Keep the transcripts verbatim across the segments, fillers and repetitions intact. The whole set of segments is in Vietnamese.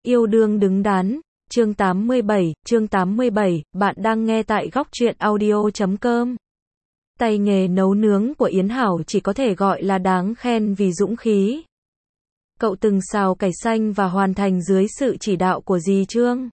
Yêu đương đứng đắn, chương tám mươi bảy, chương tám mươi bảy, bạn đang nghe tại góc truyện audio chấm com. Tay nghề nấu nướng của Yến Hảo chỉ có thể gọi là đáng khen vì dũng khí. Cậu từng xào cải xanh và hoàn thành dưới sự chỉ đạo của dì Trương.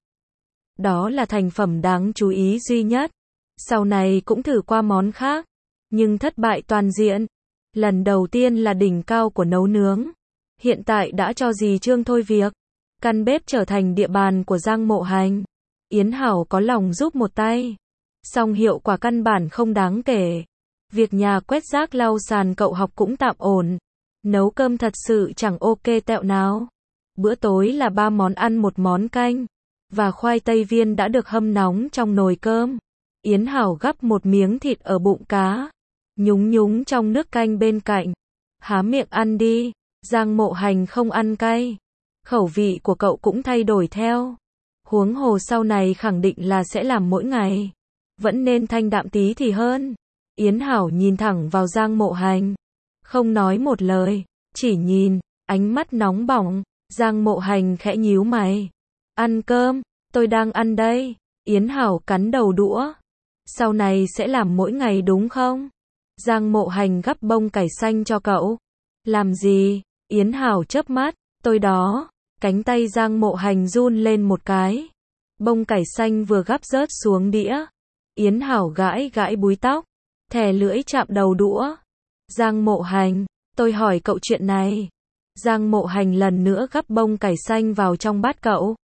Đó là thành phẩm đáng chú ý duy nhất. Sau này cũng thử qua món khác, nhưng thất bại toàn diện. Lần đầu tiên là đỉnh cao của nấu nướng. Hiện tại đã cho dì Trương thôi việc. Căn bếp trở thành địa bàn của Giang Mộ Hành. Yến Hảo có lòng giúp một tay, song hiệu quả căn bản không đáng kể. Việc nhà quét rác lau sàn cậu học cũng tạm ổn. Nấu cơm thật sự chẳng ok tẹo nào. Bữa tối là ba món ăn một món canh, và khoai tây viên đã được hâm nóng trong nồi cơm. Yến Hảo gắp một miếng thịt ở bụng cá, nhúng nhúng trong nước canh bên cạnh. Há miệng ăn đi. Giang Mộ Hành không ăn cay. Khẩu vị của cậu cũng thay đổi theo. Huống hồ sau này khẳng định là sẽ làm mỗi ngày. Vẫn nên thanh đạm tí thì hơn. Yến Hảo nhìn thẳng vào Giang Mộ Hành, không nói một lời, chỉ nhìn, ánh mắt nóng bỏng. Giang Mộ Hành khẽ nhíu mày. Ăn cơm, tôi đang ăn đây. Yến Hảo cắn đầu đũa. Sau này sẽ làm mỗi ngày đúng không? Giang Mộ Hành gắp bông cải xanh cho cậu. Làm gì? Yến Hảo chớp mắt. Tôi đó. Cánh tay Giang Mộ Hành run lên một cái. Bông cải xanh vừa gắp rớt xuống đĩa. Yến Hảo gãi gãi búi tóc, thè lưỡi chạm đầu đũa. Giang Mộ Hành, tôi hỏi cậu chuyện này. Giang Mộ Hành lần nữa gắp bông cải xanh vào trong bát cậu.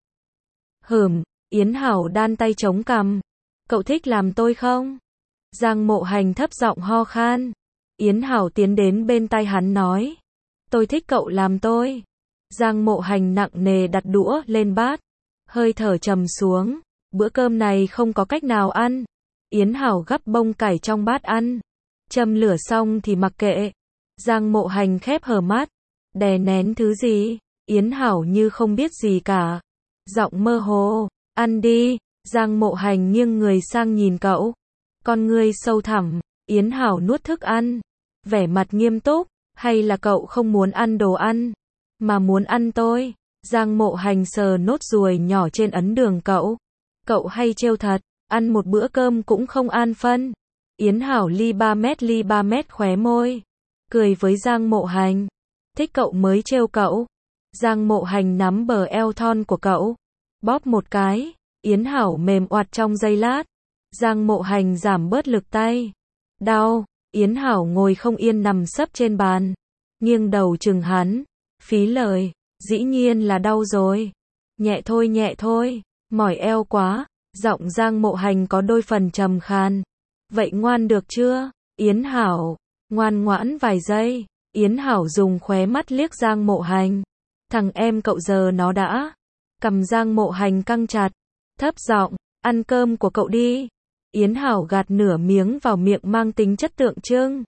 Hửm, Yến Hảo đan tay chống cằm. Cậu thích làm tôi không? Giang Mộ Hành thấp giọng ho khan. Yến Hảo tiến đến bên tai hắn nói. Tôi thích cậu làm tôi. Giang Mộ Hành nặng nề đặt đũa lên bát, hơi thở trầm xuống. Bữa cơm này không có cách nào ăn. Yến Hảo gắp bông cải trong bát ăn. Châm lửa xong thì mặc kệ. Giang Mộ Hành khép hờ mắt, đè nén thứ gì. Yến Hảo như không biết gì cả, giọng mơ hồ. Ăn đi. Giang Mộ Hành nghiêng người sang nhìn cậu, con ngươi sâu thẳm. Yến Hảo nuốt thức ăn, vẻ mặt nghiêm túc. Hay là cậu không muốn ăn đồ ăn, mà muốn ăn tôi? Giang Mộ Hành sờ nốt ruồi nhỏ trên ấn đường cậu. Cậu hay trêu thật, ăn một bữa cơm cũng không an phân. Yến Hảo ly ba mét ly ba mét khóe môi, cười với Giang Mộ Hành. Thích cậu mới trêu cậu. Giang Mộ Hành nắm bờ eo thon của cậu, bóp một cái. Yến Hảo mềm oặt trong giây lát. Giang Mộ Hành giảm bớt lực tay. Đau. Yến Hảo ngồi không yên nằm sấp trên bàn, nghiêng đầu chừng hắn. Phí lời, dĩ nhiên là đau rồi. Nhẹ thôi nhẹ thôi, mỏi eo quá. Giọng Giang Mộ Hành có đôi phần trầm khan. Vậy ngoan được chưa? Yến Hảo ngoan ngoãn vài giây. Yến Hảo dùng khóe mắt liếc Giang Mộ Hành. Thằng em cậu giờ nó đã. Cầm Giang Mộ Hành căng chặt, thấp giọng, ăn cơm của cậu đi. Yến Hảo gạt nửa miếng vào miệng mang tính chất tượng trưng.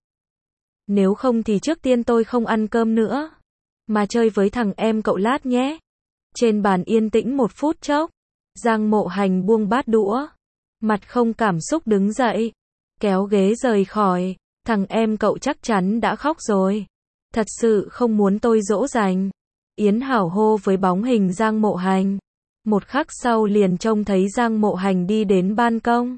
Nếu không thì trước tiên tôi không ăn cơm nữa, mà chơi với thằng em cậu lát nhé. Trên bàn yên tĩnh một phút chốc. Giang Mộ Hành buông bát đũa, mặt không cảm xúc đứng dậy, kéo ghế rời khỏi. Thằng em cậu chắc chắn đã khóc rồi. Thật sự không muốn tôi dỗ dành. Yến Hảo hô với bóng hình Giang Mộ Hành. Một khắc sau liền trông thấy Giang Mộ Hành đi đến ban công,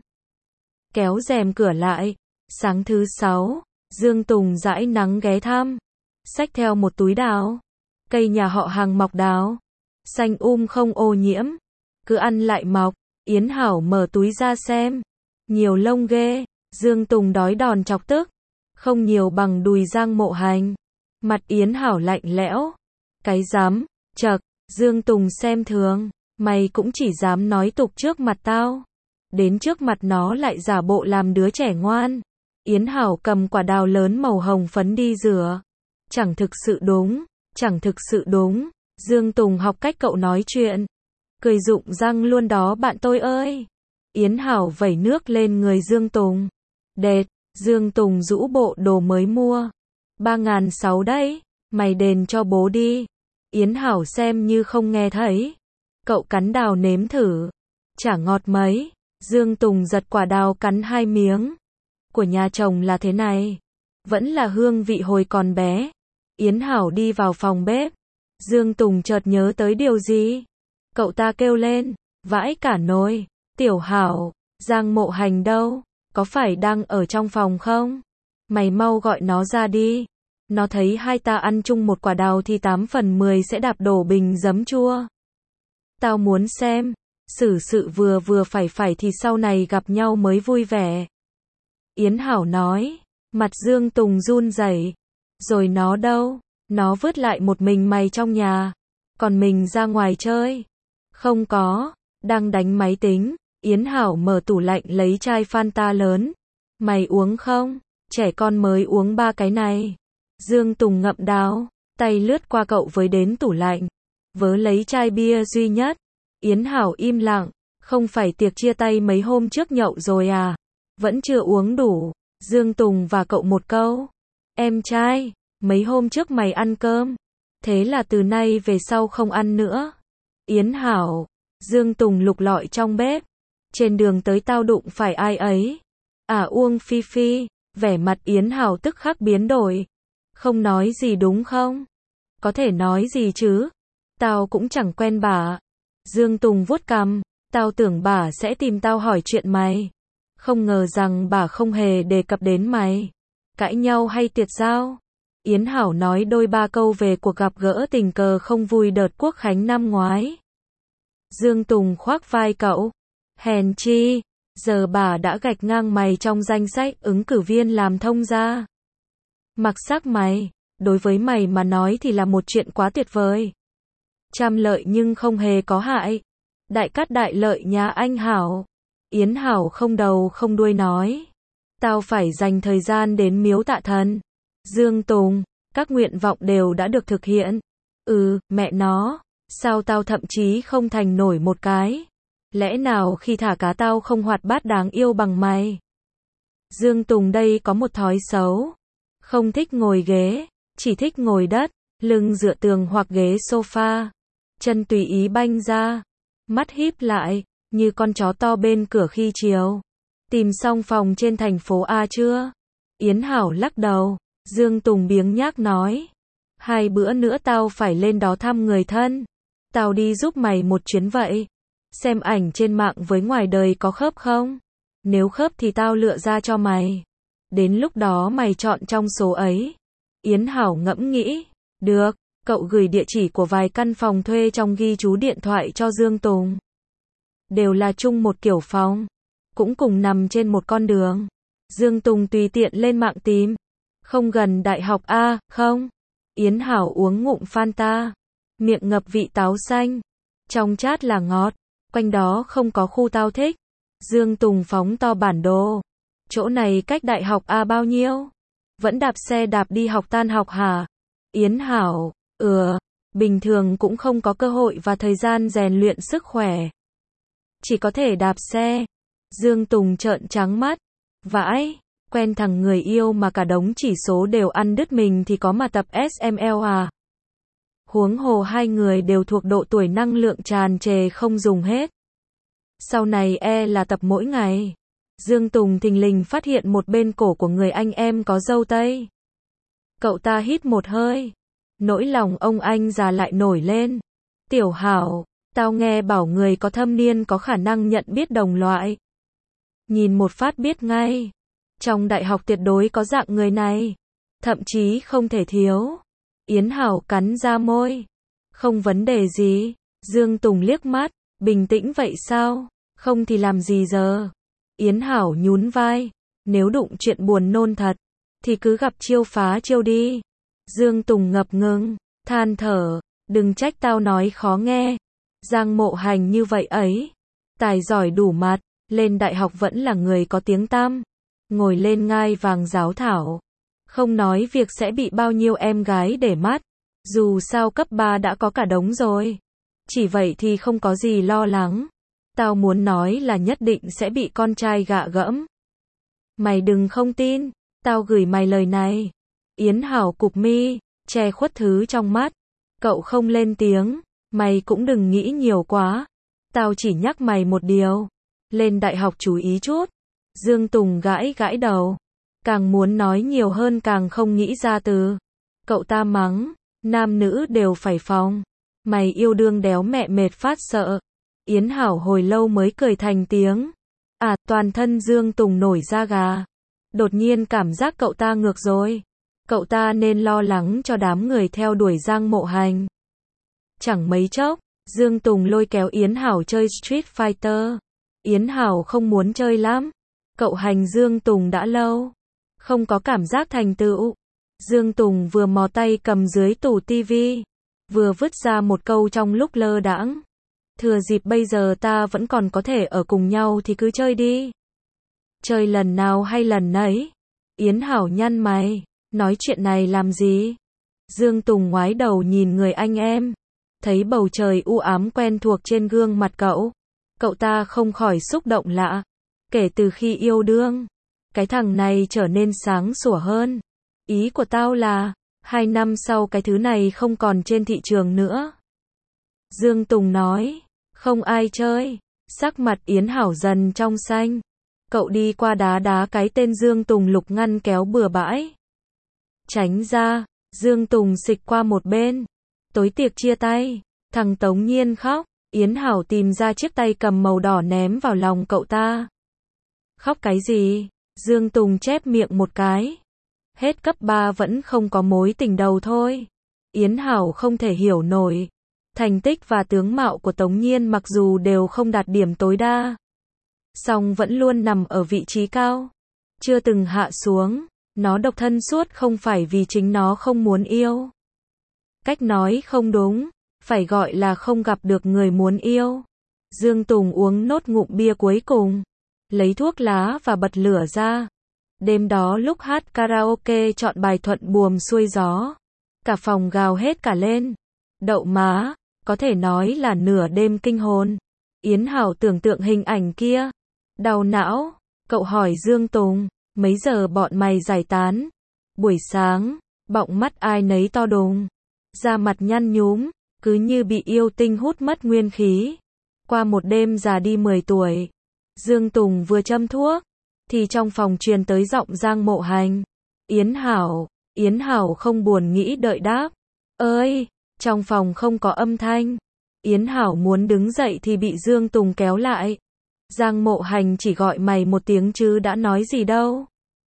kéo rèm cửa lại. Sáng thứ sáu, Dương Tùng dãi nắng ghé thăm, xách theo một túi đào. Cây nhà họ Hàng mọc đào, xanh um không ô nhiễm, cứ ăn lại mọc. Yến Hảo mở túi ra xem, nhiều lông ghê. Dương Tùng đói đòn chọc tức, không nhiều bằng đùi Giang Mộ Hành. Mặt Yến Hảo lạnh lẽo. Cái dám, chậc. Dương Tùng xem thường, mày cũng chỉ dám nói tục trước mặt tao, đến trước mặt nó lại giả bộ làm đứa trẻ ngoan. Yến Hảo cầm quả đào lớn màu hồng phấn đi rửa. Chẳng thực sự đúng, chẳng thực sự đúng. Dương Tùng học cách cậu nói chuyện, cười rụng răng luôn đó bạn tôi ơi. Yến Hảo vẩy nước lên người Dương Tùng. Đệt. Dương Tùng rũ bộ đồ mới mua, ba ngàn sáu đấy, mày đền cho bố đi. Yến Hảo xem như không nghe thấy. Cậu cắn đào nếm thử, chả ngọt mấy. Dương Tùng giật quả đào cắn hai miếng. Của nhà chồng là thế này, vẫn là hương vị hồi còn bé. Yến Hảo đi vào phòng bếp. Dương Tùng chợt nhớ tới điều gì, Cậu ta kêu lên, vãi cả nồi. Tiểu Hảo, Giang Mộ Hành đâu? Có phải đang ở trong phòng không? Mày mau gọi nó ra đi. Nó thấy hai ta ăn chung một quả đào thì tám phần mười sẽ đạp đổ bình giấm chua. Tao muốn xem, xử sự vừa vừa phải phải thì sau này gặp nhau mới vui vẻ. Yến Hảo nói, mặt Dương Tùng run rẩy. Rồi nó đâu? Nó vứt lại một mình mày trong nhà. Còn mình ra ngoài chơi. Không có, đang đánh máy tính. Yến Hảo mở tủ lạnh lấy chai Fanta lớn. Mày uống không? Trẻ con mới uống ba cái này. Dương Tùng ngậm đào, tay lướt qua cậu với đến tủ lạnh. Vớ lấy chai bia duy nhất. Yến Hảo im lặng, không phải tiệc chia tay mấy hôm trước nhậu rồi à? Vẫn chưa uống đủ. Dương Tùng và cậu một câu. Em trai, mấy hôm trước mày ăn cơm. Thế là từ nay về sau không ăn nữa. Yến Hảo, Dương Tùng lục lọi trong bếp. Trên đường tới tao đụng phải ai ấy. À Uông Phi Phi, vẻ mặt Yến Hảo tức khắc biến đổi. Không nói gì đúng không? Có thể nói gì chứ? Tao cũng chẳng quen bà. Dương Tùng vuốt cằm, tao tưởng bà sẽ tìm tao hỏi chuyện mày. Không ngờ rằng bà không hề đề cập đến mày. Cãi nhau hay tiệt giao? Yến Hảo nói đôi ba câu về cuộc gặp gỡ tình cờ không vui đợt Quốc khánh năm ngoái. Dương Tùng khoác vai cậu. Hèn chi, giờ bà đã gạch ngang mày trong danh sách ứng cử viên làm thông gia. Mặc sắc mày, đối với mày mà nói thì là một chuyện quá tuyệt vời. Trăm lợi nhưng không hề có hại. Đại cát đại lợi nhà anh Hảo. Yến Hảo không đầu không đuôi nói. Tao phải dành thời gian đến miếu tạ thần. Dương Tùng, các nguyện vọng đều đã được thực hiện. Ừ, mẹ nó, sao tao thậm chí không thành nổi một cái. Lẽ nào khi thả cá tao không hoạt bát đáng yêu bằng mày? Dương Tùng đây có một thói xấu. Không thích ngồi ghế, chỉ thích ngồi đất, lưng dựa tường hoặc ghế sofa. Chân tùy ý banh ra, mắt híp lại, như con chó to bên cửa khi chiều. Tìm xong phòng trên thành phố A chưa? Yến Hảo lắc đầu. Dương Tùng biếng nhác nói. Hai bữa nữa tao phải lên đó thăm người thân. Tao đi giúp mày một chuyến vậy. Xem ảnh trên mạng với ngoài đời có khớp không? Nếu khớp thì tao lựa ra cho mày. Đến lúc đó mày chọn trong số ấy. Yến Hảo ngẫm nghĩ. Được, cậu gửi địa chỉ của vài căn phòng thuê trong ghi chú điện thoại cho Dương Tùng. Đều là chung một kiểu phòng. Cũng cùng nằm trên một con đường. Dương Tùng tùy tiện lên mạng tìm. Không gần đại học A, không? Yến Hảo uống ngụm Fanta. Miệng ngập vị táo xanh. Trong chát là ngọt. Quanh đó không có khu tao thích. Dương Tùng phóng to bản đồ. Chỗ này cách đại học A bao nhiêu? Vẫn đạp xe đạp đi học tan học hả? Yến Hảo, ừ, bình thường cũng không có cơ hội và thời gian rèn luyện sức khỏe. Chỉ có thể đạp xe. Dương Tùng trợn trắng mắt. Vãi, quen thằng người yêu mà cả đống chỉ số đều ăn đứt mình thì có mà tập ét em lờ à? Huống hồ hai người đều thuộc độ tuổi năng lượng tràn trề không dùng hết. Sau này e là tập mỗi ngày. Dương Tùng thình lình phát hiện một bên cổ của người anh em có râu tây. Cậu ta hít một hơi. Nỗi lòng ông anh già lại nổi lên. Tiểu Hảo, tao nghe bảo người có thâm niên có khả năng nhận biết đồng loại. Nhìn một phát biết ngay. Trong đại học tuyệt đối có dạng người này. Thậm chí không thể thiếu. Yến Hảo cắn ra môi. Không vấn đề gì. Dương Tùng liếc mắt. Bình tĩnh vậy sao? Không thì làm gì giờ? Yến Hảo nhún vai. Nếu đụng chuyện buồn nôn thật, thì cứ gặp chiêu phá chiêu đi. Dương Tùng ngập ngừng, than thở. Đừng trách tao nói khó nghe. Giang Mộ Hành như vậy ấy. Tài giỏi đủ mặt. Lên đại học vẫn là người có tiếng tăm. Ngồi lên ngai vàng giáo thảo. Không nói việc sẽ bị bao nhiêu em gái để mắt. Dù sao cấp ba đã có cả đống rồi. Chỉ vậy thì không có gì lo lắng. Tao muốn nói là nhất định sẽ bị con trai gạ gẫm. Mày đừng không tin. Tao gửi mày lời này. Yến Hảo cụp mi, che khuất thứ trong mắt. Cậu không lên tiếng. Mày cũng đừng nghĩ nhiều quá. Tao chỉ nhắc mày một điều. Lên đại học chú ý chút. Dương Tùng gãi gãi đầu. Càng muốn nói nhiều hơn càng không nghĩ ra từ. Cậu ta mắng. Nam nữ đều phải phòng. Mày yêu đương đéo mẹ mệt phát sợ. Yến Hảo hồi lâu mới cười thành tiếng. À, toàn thân Dương Tùng nổi da gà. Đột nhiên cảm giác cậu ta ngược rồi. Cậu ta nên lo lắng cho đám người theo đuổi Giang Mộ Hành. Chẳng mấy chốc, Dương Tùng lôi kéo Yến Hảo chơi Street Fighter. Yến Hảo không muốn chơi lắm. Cậu hành Dương Tùng đã lâu. Không có cảm giác thành tựu. Dương Tùng vừa mò tay cầm dưới tủ tivi. Vừa vứt ra một câu trong lúc lơ đãng. Thừa dịp bây giờ ta vẫn còn có thể ở cùng nhau thì cứ chơi đi. Chơi lần nào hay lần nấy. Yến Hảo nhăn mày. Nói chuyện này làm gì? Dương Tùng ngoái đầu nhìn người anh em. Thấy bầu trời u ám quen thuộc trên gương mặt cậu. Cậu ta không khỏi xúc động lạ. Kể từ khi yêu đương, cái thằng này trở nên sáng sủa hơn. Ý của tao là, hai năm sau cái thứ này không còn trên thị trường nữa. Dương Tùng nói, không ai chơi. Sắc mặt Yến Hảo dần trong xanh. Cậu đi qua đá đá cái tên Dương Tùng lục ngăn kéo bừa bãi. Tránh ra, Dương Tùng xịch qua một bên. Tối tiệc chia tay, thằng Tống Nhiên khóc. Yến Hảo tìm ra chiếc tay cầm màu đỏ ném vào lòng cậu ta. Khóc cái gì? Dương Tùng chép miệng một cái. Hết cấp ba vẫn không có mối tình đầu thôi. Yến Hảo không thể hiểu nổi. Thành tích và tướng mạo của Tống Nhiên mặc dù đều không đạt điểm tối đa, song vẫn luôn nằm ở vị trí cao. Chưa từng hạ xuống. Nó độc thân suốt không phải vì chính nó không muốn yêu. Cách nói không đúng. Phải gọi là không gặp được người muốn yêu. Dương Tùng uống nốt ngụm bia cuối cùng. Lấy thuốc lá và bật lửa ra. Đêm đó lúc hát karaoke chọn bài Thuận Buồm Xuôi Gió. Cả phòng gào hết cả lên. Đậu má, có thể nói là nửa đêm kinh hồn. Yến Hảo tưởng tượng hình ảnh kia. Đau não, cậu hỏi Dương Tùng, mấy giờ bọn mày giải tán? Buổi sáng, bọng mắt ai nấy to đùng. Da mặt nhăn nhúm, cứ như bị yêu tinh hút mất nguyên khí. Qua một đêm già đi mười tuổi. Dương Tùng vừa châm thuốc, thì trong phòng truyền tới giọng Giang Mộ Hành. Yến Hảo, Yến Hảo không buồn nghĩ đợi đáp. Ơi, trong phòng không có âm thanh. Yến Hảo muốn đứng dậy thì bị Dương Tùng kéo lại. Giang Mộ Hành chỉ gọi mày một tiếng chứ đã nói gì đâu.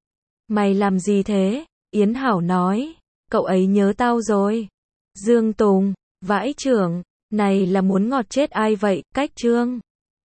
Mày làm gì thế? Yến Hảo nói. Cậu ấy nhớ tao rồi. Dương Tùng, vãi chưởng, này là muốn ngọt chết ai vậy? Cách Trương.